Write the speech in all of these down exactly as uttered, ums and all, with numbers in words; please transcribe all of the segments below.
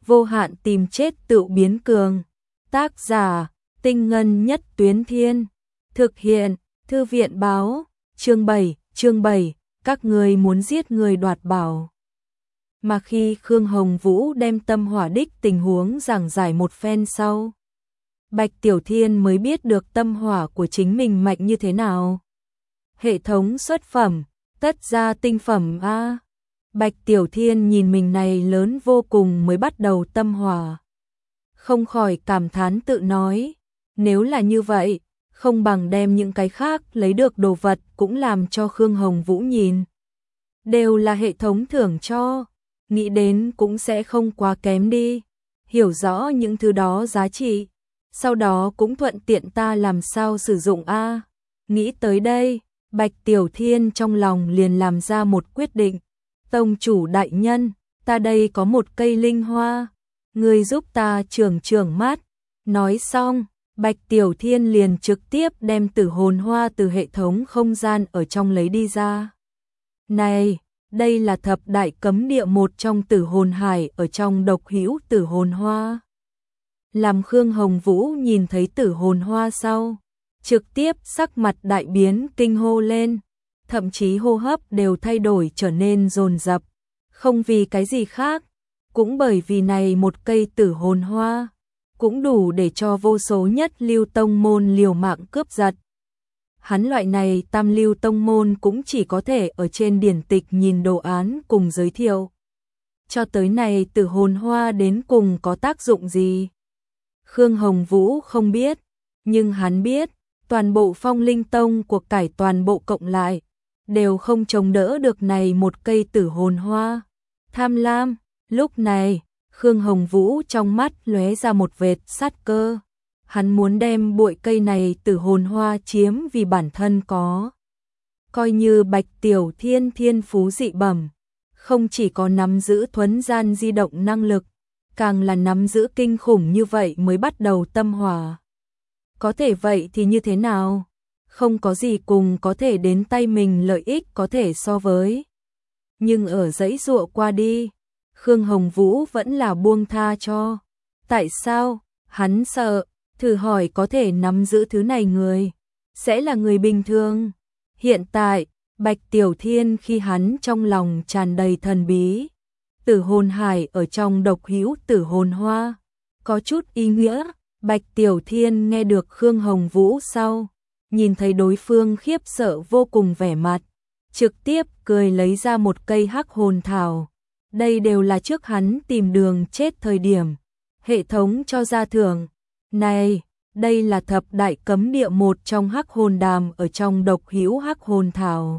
vô hạn tìm chết tự biến cường. Tác giả, Tinh Ngân Nhất Tuyến Thiên. Thực hiện, Thư viện báo, chương bảy, chương bảy, các người muốn giết người đoạt bảo. Mà khi Khương Hồng Vũ đem tâm hỏa đích tình huống giảng giải một phen sau, Bạch Tiểu Thiên mới biết được tâm hỏa của chính mình mạnh như thế nào. Hệ thống xuất phẩm, tất ra tinh phẩm a. Bạch Tiểu Thiên nhìn mình này lớn vô cùng mới bắt đầu tâm hỏa. Không khỏi cảm thán tự nói, nếu là như vậy, không bằng đem những cái khác lấy được đồ vật cũng làm cho Khương Hồng Vũ nhìn. Đều là hệ thống thưởng cho, nghĩ đến cũng sẽ không quá kém đi. Hiểu rõ những thứ đó giá trị, sau đó cũng thuận tiện ta làm sao sử dụng a. Nghĩ tới đây, Bạch Tiểu Thiên trong lòng liền làm ra một quyết định. Tông chủ đại nhân, ta đây có một cây linh hoa, người giúp ta trưởng trưởng mát. Nói xong, Bạch Tiểu Thiên liền trực tiếp đem tử hồn hoa từ hệ thống không gian ở trong lấy đi ra. Này, đây là thập đại cấm địa một trong tử hồn hải ở trong độc hữu tử hồn hoa. Làm Khương Hồng Vũ nhìn thấy tử hồn hoa sau, trực tiếp sắc mặt đại biến kinh hô lên, thậm chí hô hấp đều thay đổi trở nên dồn dập, không vì cái gì khác, cũng bởi vì này một cây tử hồn hoa, cũng đủ để cho vô số nhất lưu tông môn liều mạng cướp giật. Hắn loại này tam lưu tông môn cũng chỉ có thể ở trên điển tịch nhìn đồ án cùng giới thiệu. Cho tới này tử hồn hoa đến cùng có tác dụng gì? Khương Hồng Vũ không biết, nhưng hắn biết, toàn bộ Phong Linh Tông của cải toàn bộ cộng lại, đều không chống đỡ được này một cây tử hồn hoa. Tham lam, lúc này, Khương Hồng Vũ trong mắt lóe ra một vệt sát cơ. Hắn muốn đem bụi cây này tử hồn hoa chiếm vì bản thân có. Coi như Bạch Tiểu Thiên thiên phú dị bẩm, không chỉ có nắm giữ thuấn gian di động năng lực, càng là nắm giữ kinh khủng như vậy mới bắt đầu tâm hỏa. Có thể vậy thì như thế nào? Không có gì cùng có thể đến tay mình lợi ích có thể so với. Nhưng ở dãy dụa qua đi, Khương Hồng Vũ vẫn là buông tha cho. Tại sao? Hắn sợ, thử hỏi có thể nắm giữ thứ này người, sẽ là người bình thường. Hiện tại, Bạch Tiểu Thiên khi hắn trong lòng tràn đầy thần bí, tử hồn hải ở trong độc hữu tử hồn hoa, có chút ý nghĩa. Bạch Tiểu Thiên nghe được Khương Hồng Vũ sau, nhìn thấy đối phương khiếp sợ vô cùng vẻ mặt, trực tiếp cười lấy ra một cây hắc hồn thảo. Đây đều là trước hắn tìm đường chết thời điểm, hệ thống cho ra thưởng. Này, đây là thập đại cấm địa một trong hắc hồn đàm ở trong độc hữu hắc hồn thảo.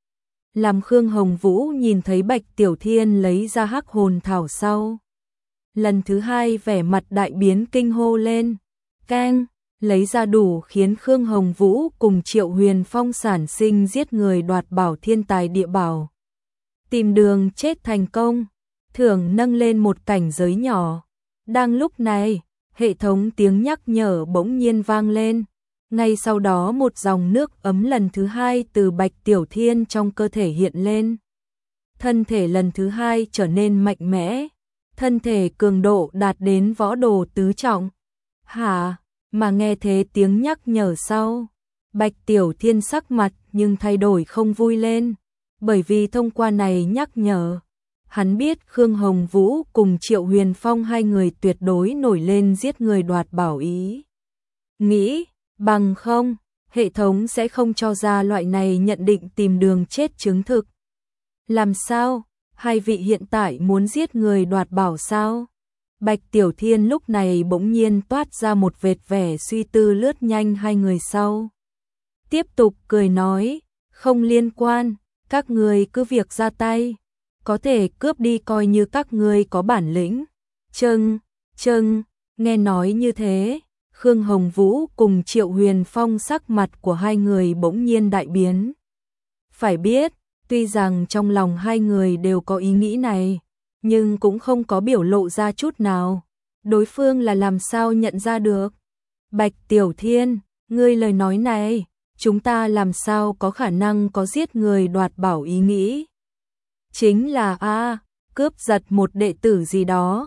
Làm Khương Hồng Vũ nhìn thấy Bạch Tiểu Thiên lấy ra hắc hồn thảo sau, lần thứ hai vẻ mặt đại biến kinh hô lên, keng, lấy ra đủ khiến Khương Hồng Vũ cùng Triệu Huyền Phong sản sinh giết người đoạt bảo thiên tài địa bảo. Tìm đường chết thành công, thưởng nâng lên một cảnh giới nhỏ. Đang lúc này, hệ thống tiếng nhắc nhở bỗng nhiên vang lên. Ngay sau đó một dòng nước ấm lần thứ hai từ Bạch Tiểu Thiên trong cơ thể hiện lên. Thân thể lần thứ hai trở nên mạnh mẽ. Thân thể cường độ đạt đến võ đồ tứ trọng. Hả? Mà nghe thế tiếng nhắc nhở sau, Bạch Tiểu Thiên sắc mặt nhưng thay đổi không vui lên. Bởi vì thông qua này nhắc nhở, hắn biết Khương Hồng Vũ cùng Triệu Huyền Phong hai người tuyệt đối nổi lên giết người đoạt bảo ý. Nghĩ, bằng không, hệ thống sẽ không cho ra loại này nhận định tìm đường chết chứng thực. Làm sao? Hai vị hiện tại muốn giết người đoạt bảo sao? Bạch Tiểu Thiên lúc này bỗng nhiên toát ra một vệt vẻ suy tư lướt nhanh hai người sau. Tiếp tục cười nói, không liên quan, các người cứ việc ra tay, có thể cướp đi coi như các người có bản lĩnh. Châng, châng, nghe nói như thế, Khương Hồng Vũ cùng Triệu Huyền Phong sắc mặt của hai người bỗng nhiên đại biến. Phải biết, tuy rằng trong lòng hai người đều có ý nghĩ này, nhưng cũng không có biểu lộ ra chút nào. Đối phương là làm sao nhận ra được? Bạch Tiểu Thiên, ngươi lời nói này, chúng ta làm sao có khả năng có giết người đoạt bảo ý nghĩ? Chính là a, cướp giật một đệ tử gì đó.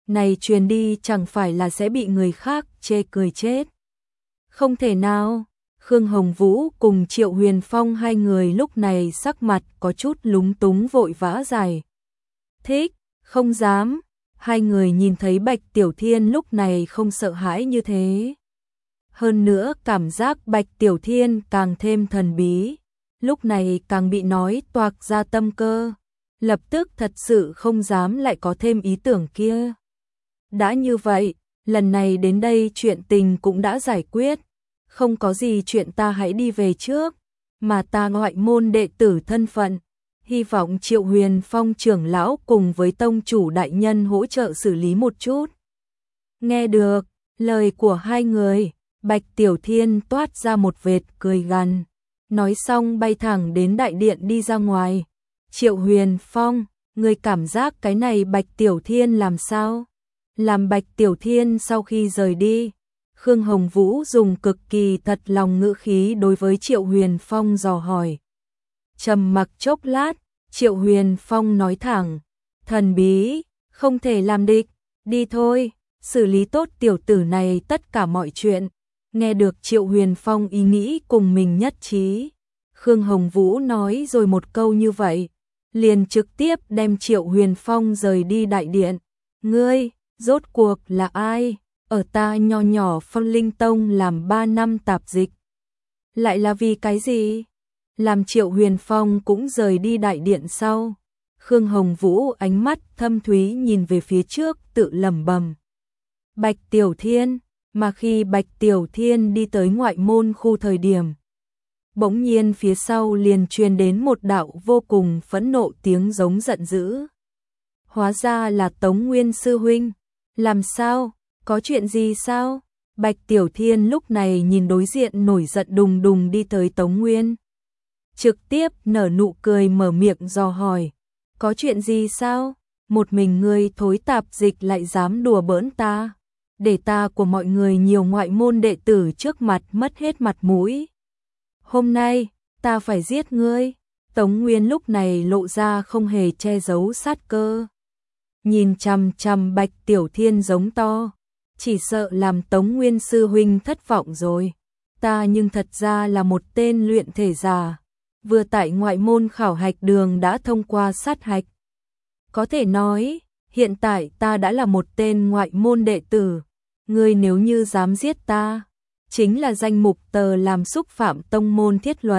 này truyền đi chẳng phải là sẽ bị người khác chê cười chết. Không thể nào. Khương Hồng Vũ cùng Triệu Huyền Phong hai người lúc này sắc mặt có chút lúng túng vội vã giải thích, không dám. Hai người nhìn thấy Bạch Tiểu Thiên lúc này không sợ hãi như thế. Hơn nữa cảm giác Bạch Tiểu Thiên càng thêm thần bí, lúc này càng bị nói toạc ra tâm cơ, lập tức thật sự không dám lại có thêm ý tưởng kia. Đã như vậy, lần này đến đây chuyện tình cũng đã giải quyết, không có gì chuyện ta hãy đi về trước, mà ta ngoại môn đệ tử thân phận, hy vọng Triệu Huyền Phong trưởng lão cùng với tông chủ đại nhân hỗ trợ xử lý một chút. Nghe được lời của hai người, Bạch Tiểu Thiên toát ra một vệt cười gằn, nói xong bay thẳng đến đại điện đi ra ngoài. Triệu Huyền Phong, người cảm giác cái này Bạch Tiểu Thiên làm sao? Làm Bạch Tiểu Thiên sau khi rời đi, Khương Hồng Vũ dùng cực kỳ thật lòng ngữ khí đối với Triệu Huyền Phong dò hỏi. Trầm mặc chốc lát, Triệu Huyền Phong nói thẳng, thần bí, không thể làm địch, đi thôi, xử lý tốt tiểu tử này tất cả mọi chuyện. Nghe được Triệu Huyền Phong ý nghĩ cùng mình nhất trí, Khương Hồng Vũ nói rồi một câu như vậy, liền trực tiếp đem Triệu Huyền Phong rời đi đại điện. Ngươi, rốt cuộc là ai? Ở ta nho nhỏ Phong Linh Tông làm ba năm tạp dịch. Lại là vì cái gì? Làm Triệu Huyền Phong cũng rời đi đại điện sau. Khương Hồng Vũ ánh mắt thâm thúy nhìn về phía trước tự lẩm bẩm. Bạch Tiểu Thiên, mà khi Bạch Tiểu Thiên đi tới ngoại môn khu thời điểm, bỗng nhiên phía sau liền truyền đến một đạo vô cùng phẫn nộ tiếng giống giận dữ. Hóa ra là Tống Nguyên sư huynh, làm sao, có chuyện gì sao? Bạch Tiểu Thiên lúc này nhìn đối diện nổi giận đùng đùng đi tới Tống Nguyên, trực tiếp nở nụ cười mở miệng dò hỏi, có chuyện gì sao? Một mình ngươi thối tạp dịch lại dám đùa bỡn ta, để ta của mọi người nhiều ngoại môn đệ tử trước mặt mất hết mặt mũi. Hôm nay, ta phải giết ngươi. Tống Nguyên lúc này lộ ra không hề che giấu sát cơ. Nhìn chằm chằm Bạch Tiểu Thiên giống to, chỉ sợ làm Tống Nguyên sư huynh thất vọng rồi. Ta nhưng thật ra là một tên luyện thể giả, vừa tại ngoại môn khảo hạch đường đã thông qua sát hạch. Có thể nói, hiện tại ta đã là một tên ngoại môn đệ tử, ngươi nếu như dám giết ta, chính là danh mục tờ làm xúc phạm tông môn thiết luật.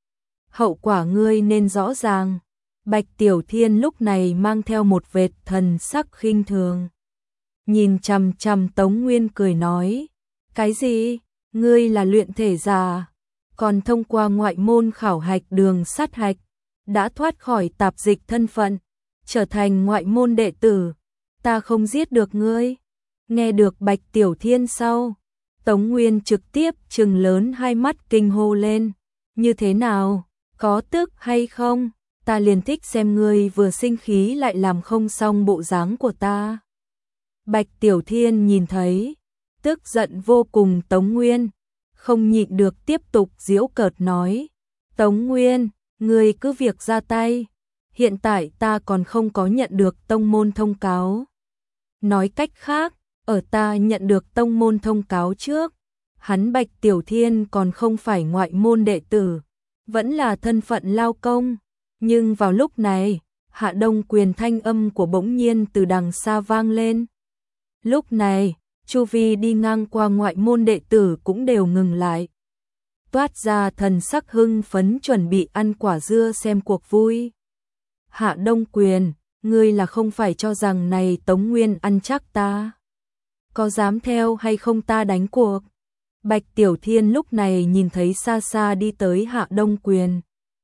Hậu quả ngươi nên rõ ràng. Bạch Tiểu Thiên lúc này mang theo một vệt thần sắc khinh thường. Nhìn chằm chằm Tống Nguyên cười nói, cái gì? Ngươi là luyện thể giả, còn thông qua ngoại môn khảo hạch đường sát hạch, đã thoát khỏi tạp dịch thân phận, trở thành ngoại môn đệ tử, ta không giết được ngươi. Nghe được Bạch Tiểu Thiên sau, Tống Nguyên trực tiếp trừng lớn hai mắt kinh hô lên, như thế nào, có tức hay không? Ta liền thích xem ngươi vừa sinh khí lại làm không xong bộ dáng của ta. Bạch Tiểu Thiên nhìn thấy, tức giận vô cùng Tống Nguyên, không nhịn được tiếp tục giễu cợt nói, Tống Nguyên, ngươi cứ việc ra tay, hiện tại ta còn không có nhận được tông môn thông cáo. Nói cách khác, ở ta nhận được tông môn thông cáo trước, hắn Bạch Tiểu Thiên còn không phải ngoại môn đệ tử, vẫn là thân phận lao công. Nhưng vào lúc này, Hạ Đông Quyền thanh âm của bỗng nhiên từ đằng xa vang lên. Lúc này, chu vi đi ngang qua ngoại môn đệ tử cũng đều ngừng lại, toát ra thần sắc hưng phấn chuẩn bị ăn quả dưa xem cuộc vui. Hạ Đông Quyền, ngươi là không phải cho rằng này Tống Nguyên ăn chắc ta? Có dám theo hay không ta đánh cuộc? Bạch Tiểu Thiên lúc này nhìn thấy xa xa đi tới Hạ Đông Quyền,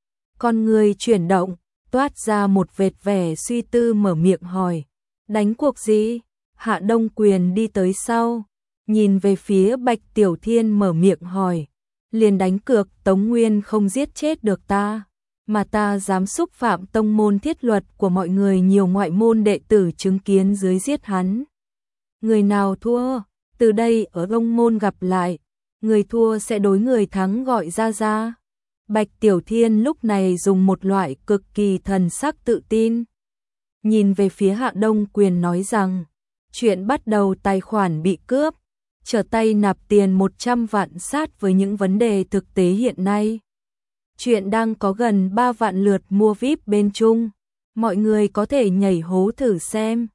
con người chuyển động, toát ra một vệt vẻ suy tư mở miệng hỏi, đánh cuộc gì? Hạ Đông Quyền đi tới sau, nhìn về phía Bạch Tiểu Thiên mở miệng hỏi, liền đánh cược Tống Nguyên không giết chết được ta, mà ta dám xúc phạm tông môn thiết luật của mọi người nhiều ngoại môn đệ tử chứng kiến dưới giết hắn. Người nào thua, từ đây ở Đông môn gặp lại, người thua sẽ đối người thắng gọi ra ra. Bạch Tiểu Thiên lúc này dùng một loại cực kỳ thần sắc tự tin, nhìn về phía Hạ Đông Quyền nói rằng, Chuyện bắt đầu tài khoản bị cướp, trở tay nạp tiền một trăm vạn sát với những vấn đề thực tế hiện nay. Chuyện đang có gần ba vạn lượt mua vi ai pi bên Trung. Mọi người có thể nhảy hố thử xem.